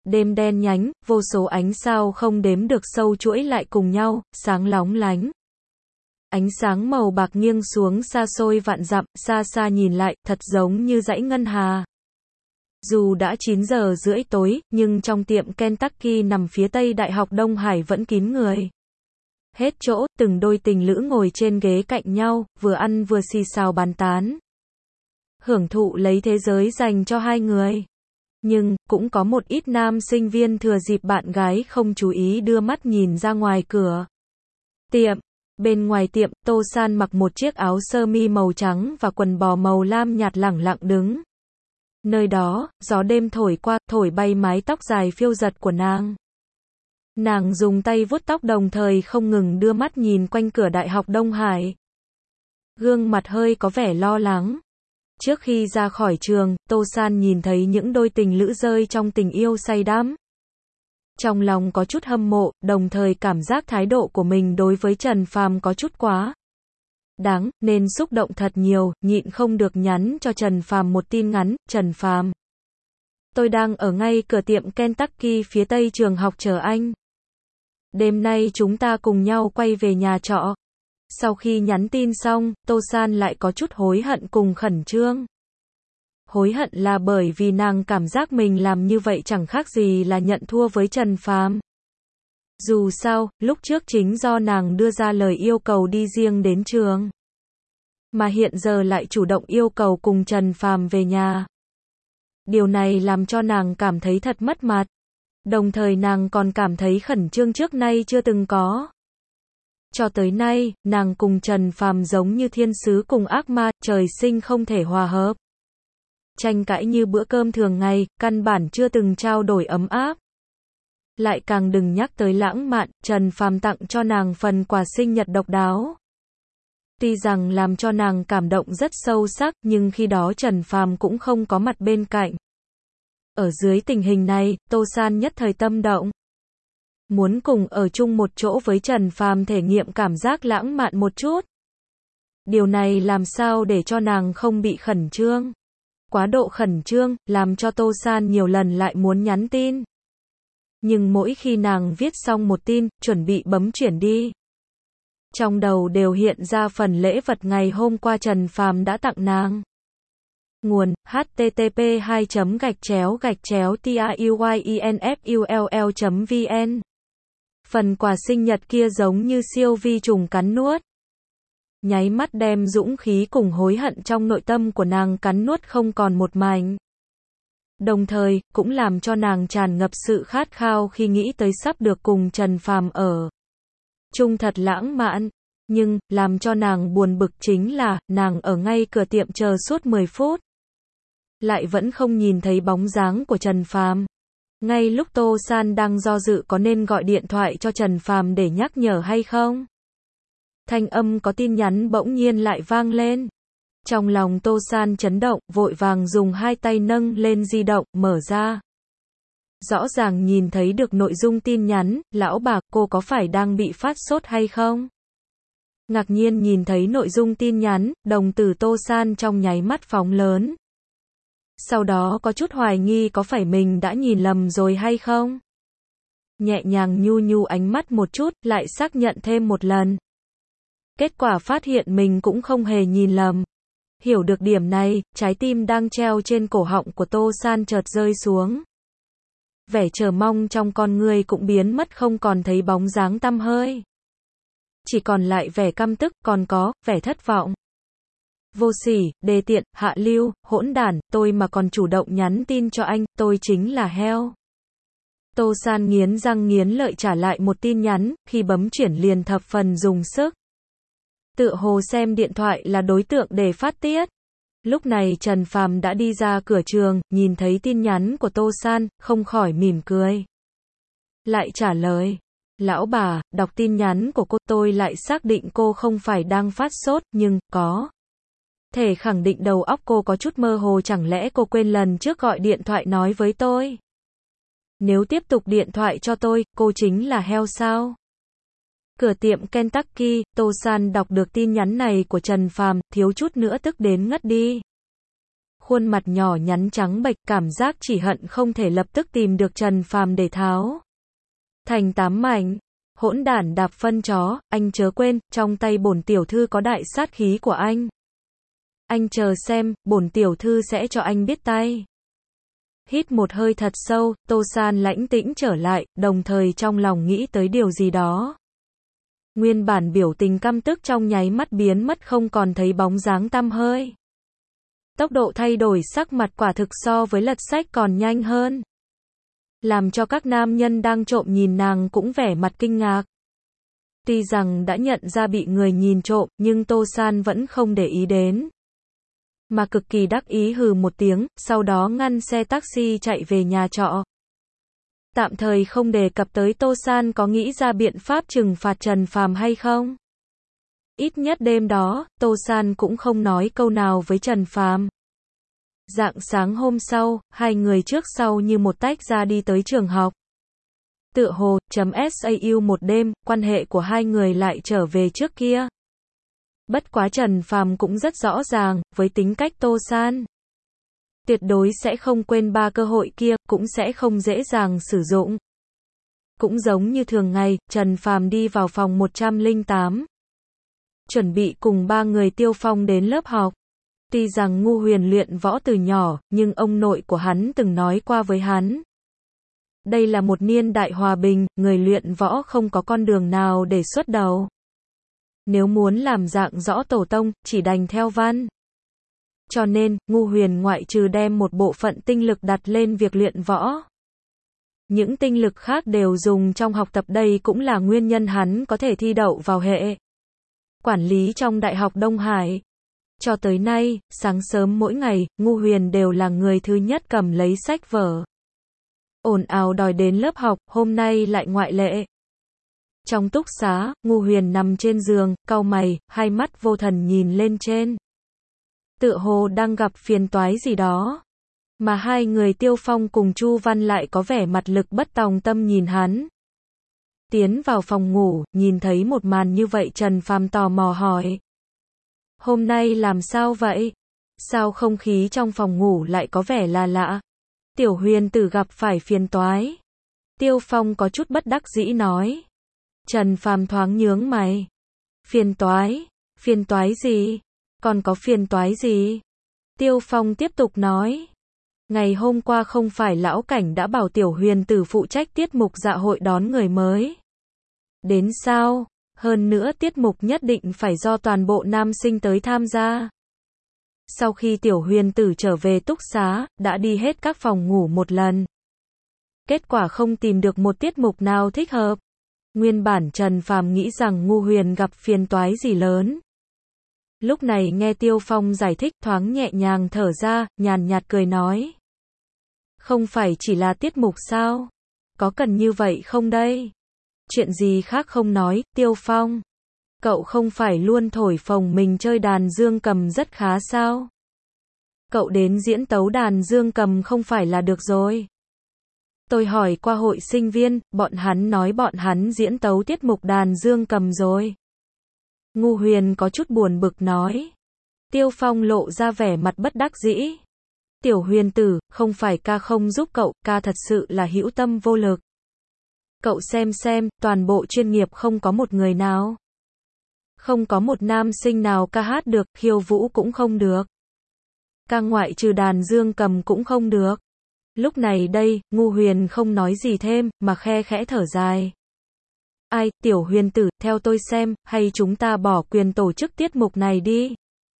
Đêm đen nhánh, vô số ánh sao không đếm được sâu chuỗi lại cùng nhau, sáng lóng lánh. Ánh sáng màu bạc nghiêng xuống xa xôi vạn dặm, xa xa nhìn lại, thật giống như dãy ngân hà. Dù đã 9 giờ rưỡi tối, nhưng trong tiệm Kentucky nằm phía tây Đại học Đông Hải vẫn kín người. Hết chỗ, từng đôi tình lữ ngồi trên ghế cạnh nhau, vừa ăn vừa xì xào bàn tán. Hưởng thụ lấy thế giới dành cho hai người. Nhưng, cũng có một ít nam sinh viên thừa dịp bạn gái không chú ý đưa mắt nhìn ra ngoài cửa tiệm. Bên ngoài tiệm, Tô San mặc một chiếc áo sơ mi màu trắng và quần bò màu lam nhạt lẳng lặng đứng. Nơi đó, gió đêm thổi qua, thổi bay mái tóc dài phiêu giật của nàng. Nàng dùng tay vuốt tóc đồng thời không ngừng đưa mắt nhìn quanh cửa Đại học Đông Hải. Gương mặt hơi có vẻ lo lắng. Trước khi ra khỏi trường, Tô San nhìn thấy những đôi tình lữ rơi trong tình yêu say đắm. Trong lòng có chút hâm mộ, đồng thời cảm giác thái độ của mình đối với Trần Phàm có chút quá đáng, nên xúc động thật nhiều, nhịn không được nhắn cho Trần Phàm một tin ngắn. Trần Phàm, tôi đang ở ngay cửa tiệm Kentucky phía tây trường học chờ anh. Đêm nay chúng ta cùng nhau quay về nhà trọ. Sau khi nhắn tin xong, Tô San lại có chút hối hận cùng khẩn trương. Hối hận là bởi vì nàng cảm giác mình làm như vậy chẳng khác gì là nhận thua với Trần Phàm. Dù sao, lúc trước chính do nàng đưa ra lời yêu cầu đi riêng đến trường, mà hiện giờ lại chủ động yêu cầu cùng Trần Phàm về nhà. Điều này làm cho nàng cảm thấy thật mất mặt. Đồng thời nàng còn cảm thấy khẩn trương trước nay chưa từng có. Cho tới nay, nàng cùng Trần Phàm giống như thiên sứ cùng ác ma, trời sinh không thể hòa hợp. Tranh cãi như bữa cơm thường ngày, căn bản chưa từng trao đổi ấm áp. Lại càng đừng nhắc tới lãng mạn, Trần Phàm tặng cho nàng phần quà sinh nhật độc đáo. Tuy rằng làm cho nàng cảm động rất sâu sắc, nhưng khi đó Trần Phàm cũng không có mặt bên cạnh. Ở dưới tình hình này, Tô San nhất thời tâm động. Muốn cùng ở chung một chỗ với Trần Phàm thể nghiệm cảm giác lãng mạn một chút. Điều này làm sao để cho nàng không bị khẩn trương. Quá độ khẩn trương, làm cho Tô San nhiều lần lại muốn nhắn tin. Nhưng mỗi khi nàng viết xong một tin, chuẩn bị bấm chuyển đi, trong đầu đều hiện ra phần lễ vật ngày hôm qua Trần Phàm đã tặng nàng. Nguồn: http://truyenfull.vn. Phần quà sinh nhật kia giống như siêu vi trùng cắn nuốt. Nháy mắt đem dũng khí cùng hối hận trong nội tâm của nàng cắn nuốt không còn một mảnh. Đồng thời, cũng làm cho nàng tràn ngập sự khát khao khi nghĩ tới sắp được cùng Trần Phàm ở chung thật lãng mạn. Nhưng, làm cho nàng buồn bực chính là, nàng ở ngay cửa tiệm chờ suốt 10 phút. Lại vẫn không nhìn thấy bóng dáng của Trần Phàm. Ngay lúc Tô San đang do dự có nên gọi điện thoại cho Trần Phàm để nhắc nhở hay không, thanh âm có tin nhắn bỗng nhiên lại vang lên. Trong lòng Tô San chấn động, vội vàng dùng hai tay nâng lên di động, mở ra. Rõ ràng nhìn thấy được nội dung tin nhắn. Lão bà, cô có phải đang bị phát sốt hay không? Ngạc nhiên nhìn thấy nội dung tin nhắn, đồng tử Tô San trong nháy mắt phóng lớn. Sau đó có chút hoài nghi có phải mình đã nhìn lầm rồi hay không? Nhẹ nhàng nhu nhu ánh mắt một chút, lại xác nhận thêm một lần. Kết quả phát hiện mình cũng không hề nhìn lầm. Hiểu được điểm này, trái tim đang treo trên cổ họng của Tô San chợt rơi xuống. Vẻ chờ mong trong con người cũng biến mất không còn thấy bóng dáng tăm hơi. Chỉ còn lại vẻ căm tức, còn có vẻ thất vọng. Vô sỉ, đề tiện, hạ lưu, hỗn đản, tôi mà còn chủ động nhắn tin cho anh, tôi chính là heo. Tô San nghiến răng nghiến lợi trả lại một tin nhắn, khi bấm chuyển liền thập phần dùng sức. Tựa hồ xem điện thoại là đối tượng để phát tiết. Lúc này Trần Phàm đã đi ra cửa trường, nhìn thấy tin nhắn của Tô San, không khỏi mỉm cười. Lại trả lời, lão bà, đọc tin nhắn của cô, tôi lại xác định cô không phải đang phát sốt, nhưng, có thể khẳng định đầu óc cô có chút mơ hồ, chẳng lẽ cô quên lần trước gọi điện thoại nói với tôi? Nếu tiếp tục điện thoại cho tôi, cô chính là heo sao? Cửa tiệm Kentucky, Tô San đọc được tin nhắn này của Trần Phàm, thiếu chút nữa tức đến ngất đi. khuôn mặt nhỏ nhắn trắng bệch, cảm giác chỉ hận không thể lập tức tìm được Trần Phàm để tháo thành 8 mảnh. Hỗn đản đạp phân chó, anh chớ quên, trong tay bổn tiểu thư có đại sát khí của anh. Anh chờ xem, bổn tiểu thư sẽ cho anh biết tay. Hít một hơi thật sâu, Tô San lãnh tĩnh trở lại, đồng thời trong lòng nghĩ tới điều gì đó. Nguyên bản biểu tình căm tức trong nháy mắt biến mất không còn thấy bóng dáng tăm hơi. Tốc độ thay đổi sắc mặt quả thực so với lật sách còn nhanh hơn. Làm cho các nam nhân đang trộm nhìn nàng cũng vẻ mặt kinh ngạc. Tuy rằng đã nhận ra bị người nhìn trộm, nhưng Tô San vẫn không để ý đến. Mà cực kỳ đắc ý hừ một tiếng, sau đó ngăn xe taxi chạy về nhà trọ. Tạm thời không đề cập tới Tô San có nghĩ ra biện pháp trừng phạt Trần Phàm hay không. Ít nhất đêm đó, Tô San cũng không nói câu nào với Trần Phàm. Rạng sáng hôm sau, hai người trước sau như một tách ra đi tới trường học. Tựa hồ, .sau một đêm, quan hệ của hai người lại trở về trước kia. Bất quá Trần Phàm cũng rất rõ ràng, với tính cách Tô San, tuyệt đối sẽ không quên 3 cơ hội kia, cũng sẽ không dễ dàng sử dụng. Cũng giống như thường ngày, Trần Phàm đi vào phòng 108. Chuẩn bị cùng 3 người Tiêu Phong đến lớp học. Tuy rằng Ngu Huyền luyện võ từ nhỏ, nhưng ông nội của hắn từng nói qua với hắn. Đây là một niên đại hòa bình, người luyện võ không có con đường nào để xuất đầu. Nếu muốn làm dạng rõ tổ tông, chỉ đành theo văn. Cho nên, Ngu Huyền ngoại trừ đem một bộ phận tinh lực đặt lên việc luyện võ. Những tinh lực khác đều dùng trong học tập, đây cũng là nguyên nhân hắn có thể thi đậu vào hệ quản lý trong Đại học Đông Hải. Cho tới nay, sáng sớm mỗi ngày, Ngu Huyền đều là người thứ nhất cầm lấy sách vở. Ồn ào đòi đến lớp học, hôm nay lại ngoại lệ. Trong túc xá, Ngu Huyền nằm trên giường, cau mày, hai mắt vô thần nhìn lên trên. Tựa hồ đang gặp phiền toái gì đó. Mà hai người Tiêu Phong cùng Chu Văn lại có vẻ mặt lực bất tòng tâm nhìn hắn. Tiến vào phòng ngủ, nhìn thấy một màn như vậy Trần Phàm tò mò hỏi. Hôm nay làm sao vậy? Sao không khí trong phòng ngủ lại có vẻ là lạ? Tiểu Huyền tử gặp phải phiền toái. Tiêu Phong có chút bất đắc dĩ nói. Trần Phàm thoáng nhướng mày. Phiền toái? Phiền toái gì? Còn có phiền toái gì? Tiêu Phong tiếp tục nói. Ngày hôm qua không phải lão cảnh đã bảo Tiểu Huyền tử phụ trách tiết mục dạ hội đón người mới đến sao? Hơn nữa tiết mục nhất định phải do toàn bộ nam sinh tới tham gia. Sau khi Tiểu Huyền tử trở về túc xá, đã đi hết các phòng ngủ một lần. Kết quả không tìm được một tiết mục nào thích hợp. Nguyên bản Trần Phàm nghĩ rằng Ngu Huyền gặp phiền toái gì lớn. Lúc này nghe Tiêu Phong giải thích thoáng nhẹ nhàng thở ra, nhàn nhạt cười nói. Không phải chỉ là tiết mục sao? Có cần như vậy không đây? Chuyện gì khác không nói, Tiêu Phong. Cậu không phải luôn thổi phồng mình chơi đàn dương cầm rất khá sao? Cậu đến diễn tấu đàn dương cầm không phải là được rồi. Tôi hỏi qua hội sinh viên, bọn hắn nói bọn hắn diễn tấu tiết mục đàn dương cầm rồi. Ngu Huyền có chút buồn bực nói. Tiêu Phong lộ ra vẻ mặt bất đắc dĩ. Tiểu Huyền tử, không phải ca không giúp cậu, ca thật sự là hữu tâm vô lực. Cậu xem, toàn bộ chuyên nghiệp không có một người nào. Không có một nam sinh nào ca hát được, khiêu vũ cũng không được. Ca ngoại trừ đàn dương cầm cũng không được. Lúc này đây, Ngu Huyền không nói gì thêm, mà khe khẽ thở dài. Ai, Tiểu Huyền tử, theo tôi xem, hay chúng ta bỏ quyền tổ chức tiết mục này đi.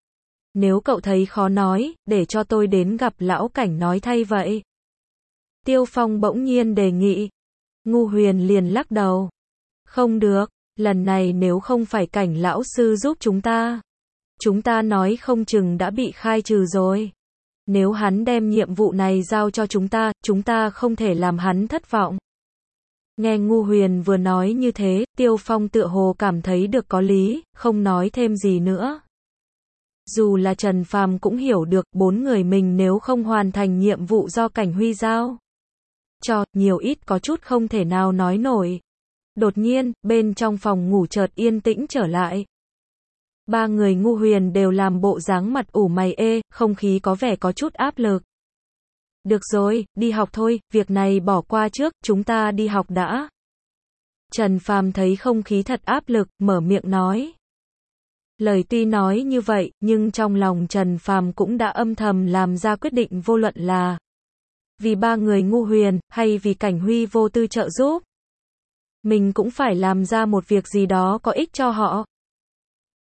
Nếu cậu thấy khó nói, để cho tôi đến gặp lão cảnh nói thay vậy. Tiêu Phong bỗng nhiên đề nghị. Ngu Huyền liền lắc đầu. Không được, lần này nếu không phải cảnh lão sư giúp chúng ta nói không chừng đã bị khai trừ rồi. Nếu hắn đem nhiệm vụ này giao cho chúng ta không thể làm hắn thất vọng. Nghe Ngu Huyền vừa nói như thế, Tiêu Phong tựa hồ cảm thấy được có lý, không nói thêm gì nữa. Dù là Trần Phàm cũng hiểu được, 4 người mình nếu không hoàn thành nhiệm vụ do Cảnh Huy giao cho, nhiều ít có chút không thể nào nói nổi. Đột nhiên, bên trong phòng ngủ chợt yên tĩnh trở lại. Ba người Ngu Huyền đều làm bộ dáng mặt ủ mày ê, không khí có vẻ có chút áp lực. Được rồi, đi học thôi, việc này bỏ qua trước, chúng ta đi học đã. Trần Phàm thấy không khí thật áp lực, mở miệng nói. Lời tuy nói như vậy, nhưng trong lòng Trần Phàm cũng đã âm thầm làm ra quyết định vô luận là vì ba người Ngu Huyền, hay vì Cảnh Huy vô tư trợ giúp. Mình cũng phải làm ra một việc gì đó có ích cho họ.